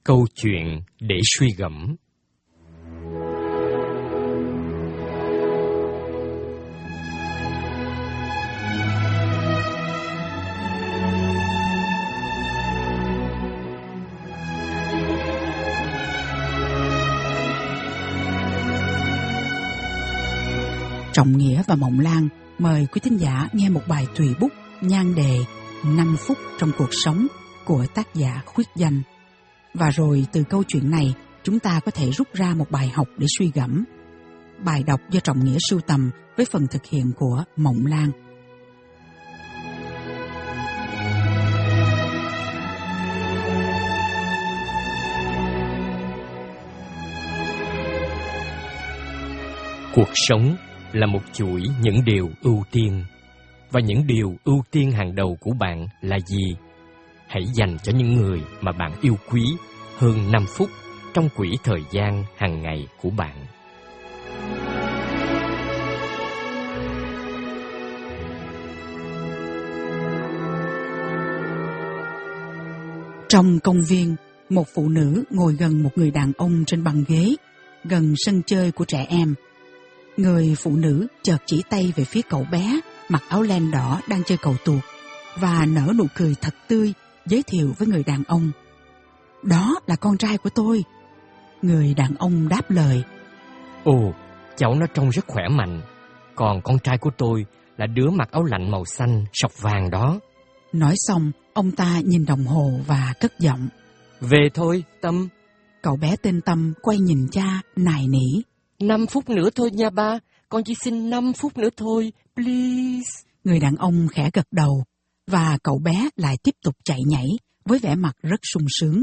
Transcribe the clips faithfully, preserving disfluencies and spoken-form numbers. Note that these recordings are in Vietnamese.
Câu chuyện để suy gẫm. Trọng Nghĩa và Mộng Lan mời quý thính giả nghe một bài tùy bút nhan đề năm phút trong cuộc sống của tác giả Khuyết Danh. Và rồi từ câu chuyện này chúng ta có thể rút ra một bài học để suy gẫm. Bài đọc do Trọng Nghĩa sưu tầm với phần thực hiện của Mộng Lan. Cuộc sống là một chuỗi những điều ưu tiên. Và những điều ưu tiên hàng đầu của bạn là gì? Hãy dành cho những người mà bạn yêu quý hơn năm phút trong quỹ thời gian hàng ngày của bạn. Trong công viên, một phụ nữ ngồi gần một người đàn ông trên băng ghế, gần sân chơi của trẻ em. Người phụ nữ chợt chỉ tay về phía cậu bé mặc áo len đỏ đang chơi cầu tuột và nở nụ cười thật tươi, giới thiệu với người đàn ông. Đó là con trai của tôi. Người đàn ông đáp lời. Ồ, cháu nó trông rất khỏe mạnh. Còn con trai của tôi là đứa mặc áo lạnh màu xanh sọc vàng đó. Nói xong, ông ta nhìn đồng hồ và cất giọng. Về thôi, Tâm. Cậu bé tên Tâm quay nhìn cha, nài nỉ. Năm phút nữa thôi nha ba. Con chỉ xin năm phút nữa thôi, please. Người đàn ông khẽ gật đầu, và cậu bé lại tiếp tục chạy nhảy với vẻ mặt rất sung sướng.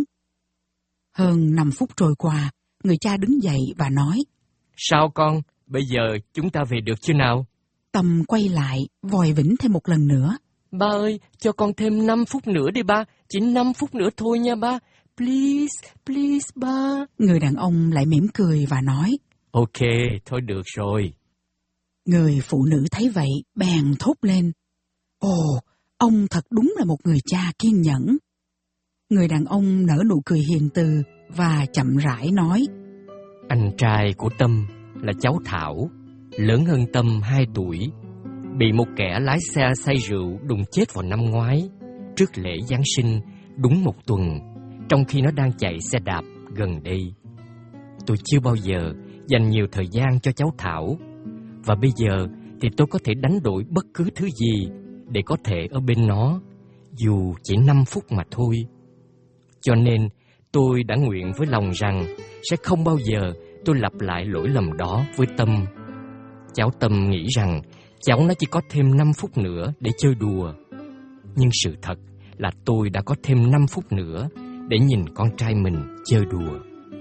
Hơn năm phút trôi qua, người cha đứng dậy và nói. Sao con, bây giờ chúng ta về được chưa nào? Tâm quay lại, vòi vĩnh thêm một lần nữa. Ba ơi, cho con thêm năm phút nữa đi ba, chỉ năm phút nữa thôi nha ba. Please, please ba. Người đàn ông lại mỉm cười và nói. Ok, thôi được rồi. Người phụ nữ thấy vậy, bèn thốt lên. Ồ, ông thật đúng là một người cha kiên nhẫn. Người đàn ông nở nụ cười hiền từ và chậm rãi nói. Anh trai của Tâm là cháu Thảo, lớn hơn Tâm hai tuổi, bị một kẻ lái xe say rượu đụng chết vào năm ngoái, trước lễ Giáng sinh, đúng một tuần, trong khi nó đang chạy xe đạp gần đây. Tôi chưa bao giờ dành nhiều thời gian cho cháu Thảo, và bây giờ thì tôi có thể đánh đổi bất cứ thứ gì để có thể ở bên nó, dù chỉ năm phút mà thôi. Cho nên tôi đã nguyện với lòng rằng sẽ không bao giờ tôi lặp lại lỗi lầm đó với Tâm. Cháu Tâm nghĩ rằng cháu nó chỉ có thêm năm phút nữa để chơi đùa. Nhưng sự thật là tôi đã có thêm năm phút nữa để nhìn con trai mình chơi đùa.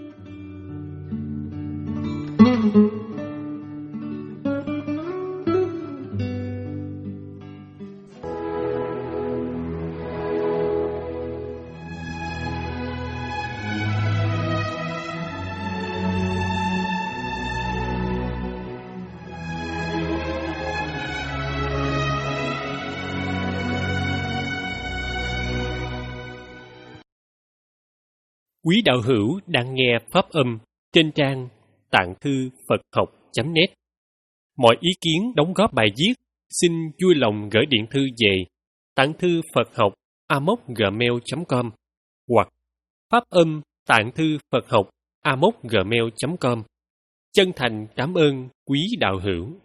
Quý đạo hữu đang nghe pháp âm trên trang tạng thư Phật học chấm net. Mọi ý kiến đóng góp bài viết xin vui lòng gửi điện thư về tạng thư Phật học a m o c gmail chấm com hoặc pháp âm tạng thư Phật học a m o c gmail chấm com. Chân thành cảm ơn quý đạo hữu.